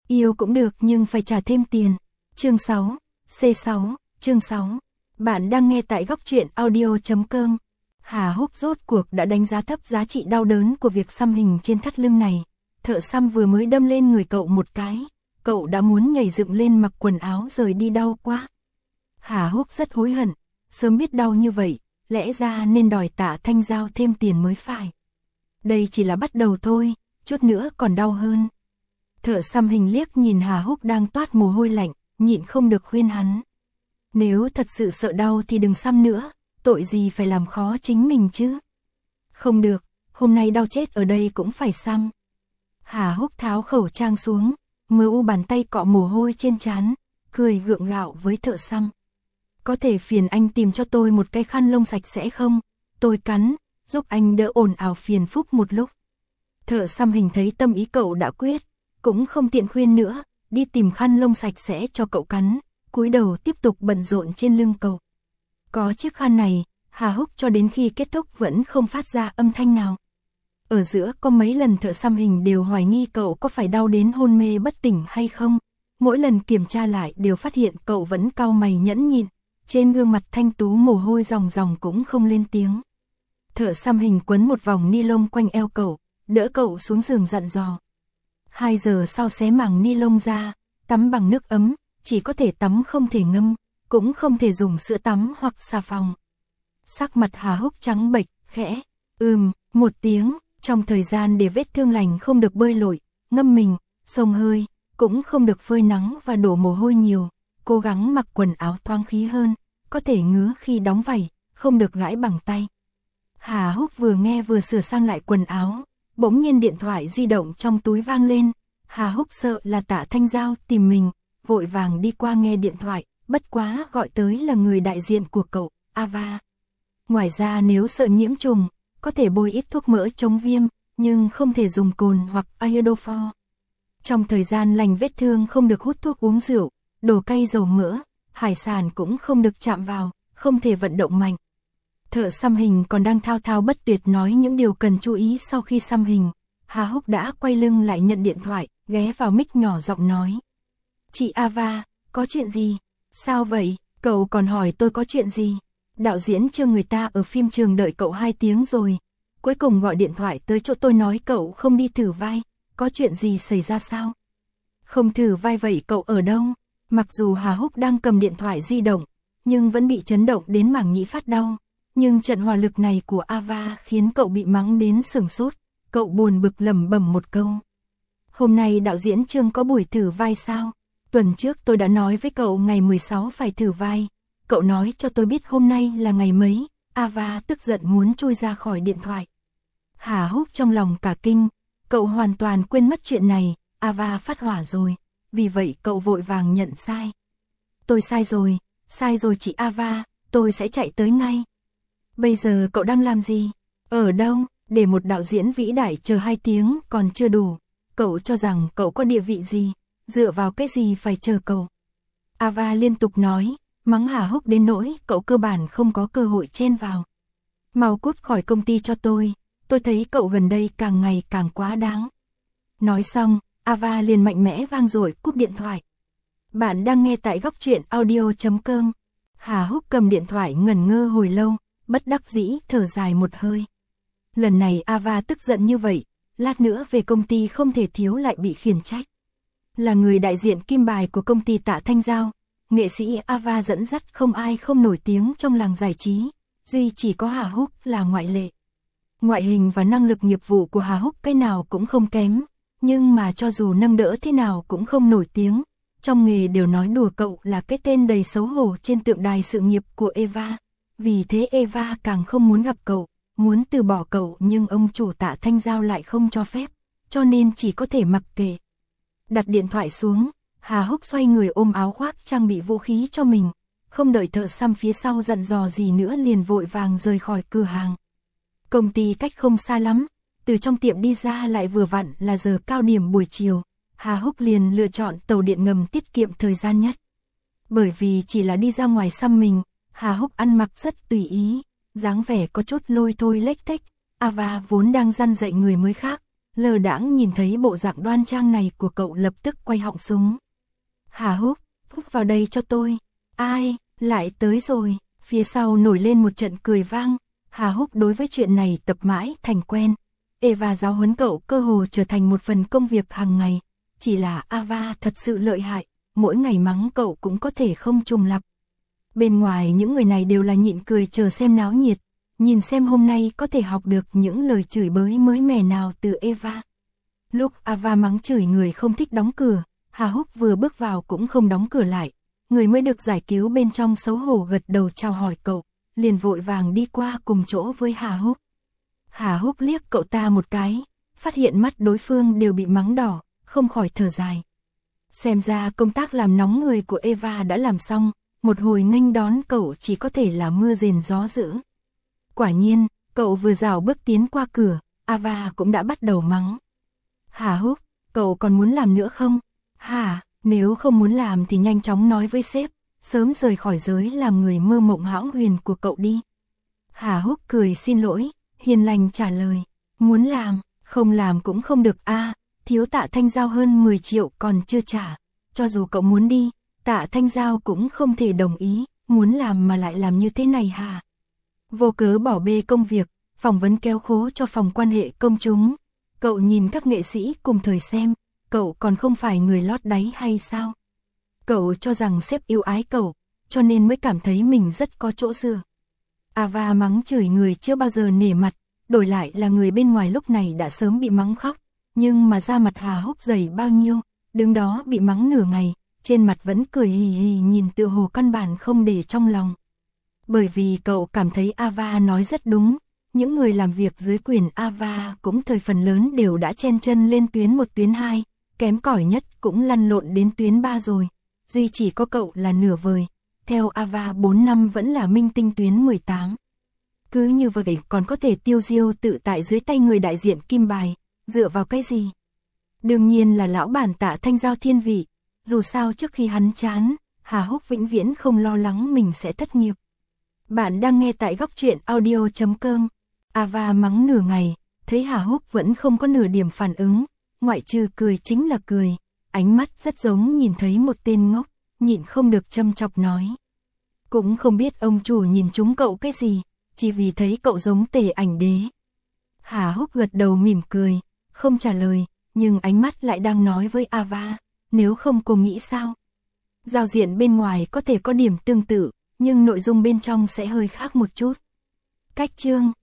Yêu cũng được nhưng phải trả thêm tiền. Chương 6, C6, chương 6. Bạn đang nghe tại góc truyện audio.com. Hà Húc rốt cuộc đã đánh giá thấp giá trị đau đớn của việc xăm hình trên thắt lưng này. Thợ xăm vừa mới đâm lên người cậu một cái, cậu đã muốn nhảy dựng lên mặc quần áo rời đi, đau quá. Hà Húc rất hối hận, sớm biết đau như vậy, lẽ ra nên đòi Tạ Thanh Giao thêm tiền mới phải. Đây chỉ là bắt đầu thôi, chút nữa còn đau hơn. Thợ xăm hình liếc nhìn Hà Húc đang toát mồ hôi lạnh, nhịn không được khuyên hắn. Nếu thật sự sợ đau thì đừng xăm nữa, tội gì phải làm khó chính mình chứ. Không được, hôm nay đau chết ở đây cũng phải xăm. Hà Húc tháo khẩu trang xuống, mờ u bàn tay cọ mồ hôi trên trán, cười gượng gạo với thợ xăm. Có thể phiền anh tìm cho tôi một cái khăn lông sạch sẽ không? Tôi cắn, giúp anh đỡ ồn ào phiền phúc một lúc. Thợ xăm hình thấy tâm ý cậu đã quyết, cũng không tiện khuyên nữa, đi tìm khăn lông sạch sẽ cho cậu cắn, cúi đầu tiếp tục bận rộn trên lưng cậu. Có chiếc khăn này, Hà Húc cho đến khi kết thúc vẫn không phát ra âm thanh nào. Ở giữa có mấy lần thợ xăm hình đều hoài nghi cậu có phải đau đến hôn mê bất tỉnh hay không. Mỗi lần kiểm tra lại đều phát hiện cậu vẫn cau mày nhẫn nhịn, trên gương mặt thanh tú mồ hôi ròng ròng cũng không lên tiếng. Thợ xăm hình quấn một vòng ni lông quanh eo cậu, đỡ cậu xuống giường dặn dò. 2 giờ sau xé màng ni lông ra, tắm bằng nước ấm, chỉ có thể tắm không thể ngâm, cũng không thể dùng sữa tắm hoặc xà phòng. Sắc mặt Hà Húc trắng bệch, khẽ, một tiếng, trong thời gian để vết thương lành không được bơi lội, ngâm mình, xông hơi, cũng không được phơi nắng và đổ mồ hôi nhiều, cố gắng mặc quần áo thoáng khí hơn, có thể ngứa khi đóng vảy, không được gãi bằng tay. Hà Húc vừa nghe vừa sửa sang lại quần áo, bỗng nhiên điện thoại di động trong túi vang lên. Hà Húc sợ là Tạ Thanh Giao tìm mình, vội vàng đi qua nghe điện thoại, bất quá gọi tới là người đại diện của cậu, Ava. Ngoài ra nếu sợ nhiễm trùng, có thể bôi ít thuốc mỡ chống viêm, nhưng không thể dùng cồn hoặc iodofor. Trong thời gian lành vết thương không được hút thuốc uống rượu, đồ cay dầu mỡ, hải sản cũng không được chạm vào, không thể vận động mạnh. Thợ xăm hình còn đang thao thao bất tuyệt nói những điều cần chú ý sau khi xăm hình. Hà Húc đã quay lưng lại nhận điện thoại, ghé vào mic nhỏ giọng nói. Chị Ava, có chuyện gì? Sao vậy? Cậu còn hỏi tôi có chuyện gì? Đạo diễn Trương người ta ở phim trường đợi cậu 2 tiếng rồi. Cuối cùng gọi điện thoại tới chỗ tôi nói cậu không đi thử vai. Có chuyện gì xảy ra sao? Không thử vai vậy cậu ở đâu? Mặc dù Hà Húc đang cầm điện thoại di động, nhưng vẫn bị chấn động đến mảng nhĩ phát đau. Nhưng trận hỏa lực này của Ava khiến cậu bị mắng đến sửng sốt. Cậu buồn bực lẩm bẩm một câu. Hôm nay đạo diễn Trương có buổi thử vai sao? Tuần trước tôi đã nói với cậu ngày 16 phải thử vai. Cậu nói cho tôi biết hôm nay là ngày mấy. Ava tức giận muốn chui ra khỏi điện thoại. Hà Húc trong lòng cả kinh. Cậu hoàn toàn quên mất chuyện này. Ava phát hỏa rồi. Vì vậy cậu vội vàng nhận sai. Tôi sai rồi chị Ava. Tôi sẽ chạy tới ngay. Bây giờ cậu đang làm gì? Ở đâu? Để một đạo diễn vĩ đại chờ 2 tiếng còn chưa đủ. Cậu cho rằng cậu có địa vị gì? Dựa vào cái gì phải chờ cậu? Ava liên tục nói, mắng Hà Húc đến nỗi cậu cơ bản không có cơ hội chen vào. Mau cút khỏi công ty cho tôi thấy cậu gần đây càng ngày càng quá đáng. Nói xong, Ava liền mạnh mẽ vang dội cúp điện thoại. Bạn đang nghe tại góc truyện audio.com. Hà Húc cầm điện thoại ngẩn ngơ hồi lâu, bất đắc dĩ thở dài một hơi. Lần này Ava tức giận như vậy, lát nữa về công ty không thể thiếu lại bị khiển trách. Là người đại diện kim bài của công ty Tạ Thanh Giao, nghệ sĩ Ava dẫn dắt không ai không nổi tiếng trong làng giải trí, duy chỉ có Hà Húc là ngoại lệ. Ngoại hình và năng lực nghiệp vụ của Hà Húc cái nào cũng không kém, nhưng mà cho dù nâng đỡ thế nào cũng không nổi tiếng. Trong nghề đều nói đùa cậu là cái tên đầy xấu hổ trên tượng đài sự nghiệp của Eva. Vì thế Eva càng không muốn gặp cậu, muốn từ bỏ cậu, nhưng ông chủ Tạ Thanh Giao lại không cho phép, cho nên chỉ có thể mặc kệ. Đặt điện thoại xuống, Hà Húc xoay người ôm áo khoác trang bị vũ khí cho mình, không đợi thợ xăm phía sau dặn dò gì nữa liền vội vàng rời khỏi cửa hàng. Công ty cách không xa lắm, từ trong tiệm đi ra lại vừa vặn là giờ cao điểm buổi chiều, Hà Húc liền lựa chọn tàu điện ngầm tiết kiệm thời gian nhất. Bởi vì chỉ là đi ra ngoài xăm mình, Hà Húc ăn mặc rất tùy ý, dáng vẻ có chút lôi thôi lếch thếch. Ava vốn đang răn dạy người mới khác, lơ đãng nhìn thấy bộ dạng đoan trang này của cậu lập tức quay họng súng. Hà Húc, húc vào đây cho tôi. Ai, lại tới rồi, phía sau nổi lên một trận cười vang. Hà Húc đối với chuyện này tập mãi thành quen. Eva giáo huấn cậu cơ hồ trở thành một phần công việc hàng ngày. Chỉ là Ava thật sự lợi hại, mỗi ngày mắng cậu cũng có thể không trùng lặp. Bên ngoài những người này đều là nhịn cười chờ xem náo nhiệt, nhìn xem hôm nay có thể học được những lời chửi bới mới mẻ nào từ Eva. Lúc Ava mắng chửi người không thích đóng cửa, Hà Húc vừa bước vào cũng không đóng cửa lại. Người mới được giải cứu bên trong xấu hổ gật đầu chào hỏi cậu, liền vội vàng đi qua cùng chỗ với Hà Húc. Hà Húc liếc cậu ta một cái, phát hiện mắt đối phương đều bị mắng đỏ, không khỏi thở dài. Xem ra công tác làm nóng người của Eva đã làm xong, một hồi nghênh đón cậu chỉ có thể là mưa rền gió dữ. Quả nhiên, cậu vừa rảo bước tiến qua cửa, Ava cũng đã bắt đầu mắng. Hà Húc, cậu còn muốn làm nữa không? Hả, nếu không muốn làm thì nhanh chóng nói với sếp, sớm rời khỏi giới làm người mơ mộng hão huyền của cậu đi. Hà Húc cười xin lỗi, hiền lành trả lời, muốn làm, không làm cũng không được a. Thiếu Tạ Thanh Giao hơn 10 triệu còn chưa trả, cho dù cậu muốn đi, Tạ Thanh Giao cũng không thể đồng ý, muốn làm mà lại làm như thế này hả? Vô cớ bỏ bê công việc, phỏng vấn kéo khố cho phòng quan hệ công chúng. Cậu nhìn các nghệ sĩ cùng thời xem, cậu còn không phải người lót đáy hay sao? Cậu cho rằng sếp yêu ái cậu, cho nên mới cảm thấy mình rất có chỗ dựa. Ava mắng chửi người chưa bao giờ nể mặt, đổi lại là người bên ngoài lúc này đã sớm bị mắng khóc. Nhưng mà da mặt Hà Húc dày bao nhiêu, đứng đó bị mắng nửa ngày, trên mặt vẫn cười hì hì nhìn tựa hồ căn bản không để trong lòng. Bởi vì cậu cảm thấy Ava nói rất đúng, những người làm việc dưới quyền Ava cũng thời phần lớn đều đã chen chân lên tuyến 1 tuyến 2, kém cỏi nhất cũng lăn lộn đến tuyến 3 rồi, duy chỉ có cậu là nửa vời, theo Ava 4 năm vẫn là minh tinh tuyến 18. Cứ như vậy còn có thể tiêu diêu tự tại dưới tay người đại diện kim bài. Dựa vào cái gì? Đương nhiên là lão bản Tạ Thanh Giao thiên vị, dù sao trước khi hắn chán, Hà Húc vĩnh viễn không lo lắng mình sẽ thất nghiệp. Bạn đang nghe tại góc truyện audio.com. Ava mắng nửa ngày, thấy Hà Húc vẫn không có nửa điểm phản ứng, ngoại trừ cười chính là cười, ánh mắt rất giống nhìn thấy một tên ngốc, nhịn không được châm chọc nói. Cũng không biết ông chủ nhìn trúng cậu cái gì, chỉ vì thấy cậu giống Tề Ảnh Đế. Hà Húc gật đầu mỉm cười, không trả lời, nhưng ánh mắt lại đang nói với Ava, nếu không cô nghĩ sao? Giao diện bên ngoài có thể có điểm tương tự, nhưng nội dung bên trong sẽ hơi khác một chút. Cách chương